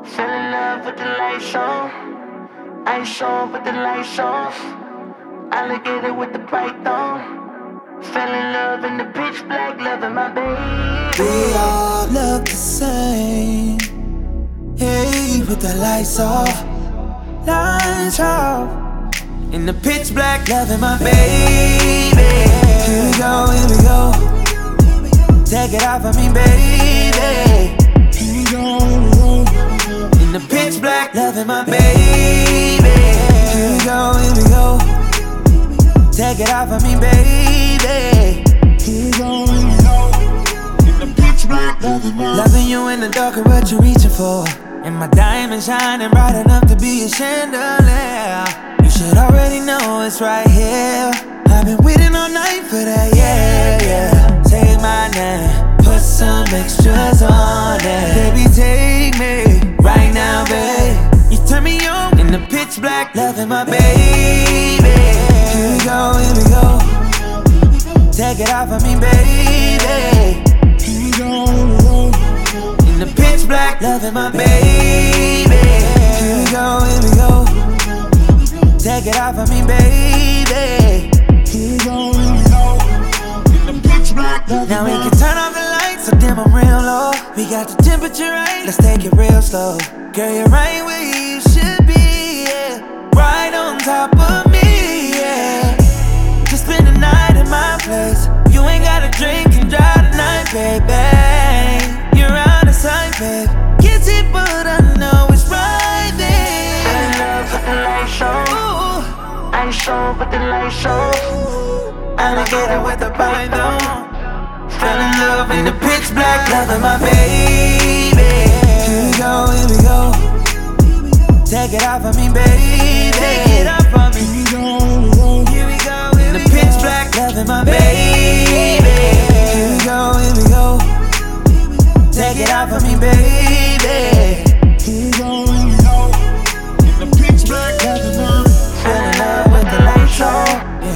Fell in love with the lights on. Ice on with the lights off. Alligator with the python. Fell in love in the pitch black, loving my baby. We all look the same. Hey, with the lights off. Lights off. In the pitch black, loving my baby. Here we go, here we go. Take it off of me, baby. Here we go, here we go. In the pitch black, loving my baby. Here we go, here we go. Take it off of me, baby. Here we go, here we go. In the pitch black, loving you in the dark, what you reaching for? And my diamond shining bright enough to be a chandelier. You should already know it's right here. I've been waiting all night for that, yeah, yeah. Say my name, put some extras on it. Baby, take me right now, babe. You turn me on in the pitch black, loving my baby. Here we go, here we go. Take it off of me, baby. Here we go, here we go. In the pitch black, loving my baby. Here we go, here we go. Take it off of me, baby. Here we go, here we go. In the pitch black, now we can turn off the lights, so dim I'm real low. We got the temperature right, let's take it real slow. Girl, you're right where you should be, yeah. Right on top of me, yeah. Just spend the night in my place. You ain't gotta drink and drive tonight, baby. You're out of sight, babe. Can't see, but I know it's right there. Fell in love with the lights on. Ice on with the lights off. Alligator with the python. Fell in love in the pitch black, loving my baby. Here we go, here we go. Take it off of me, baby. Take it off of me. Here we go, here we go. Here we go, in the pitch black, loving my baby. Here we go, here we go. Take it off of me, baby. Here we go, here we go. In the pitch black, loving my baby. Fell in love with the lights on.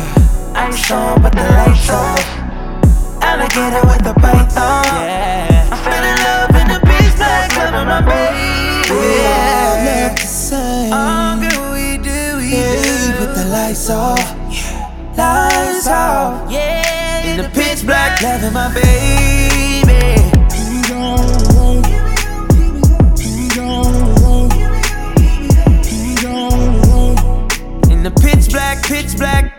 Ice on with the lights off. Alligator with the python. Yeah. I fell in love in the pitch black, loving my baby. We all look the same. All good we do, we do. With the lights off, lights off. Yeah, In the pitch black, loving my baby. Here we go, here we go. Here we go, here we go. Here we go, here we go. In the pitch black,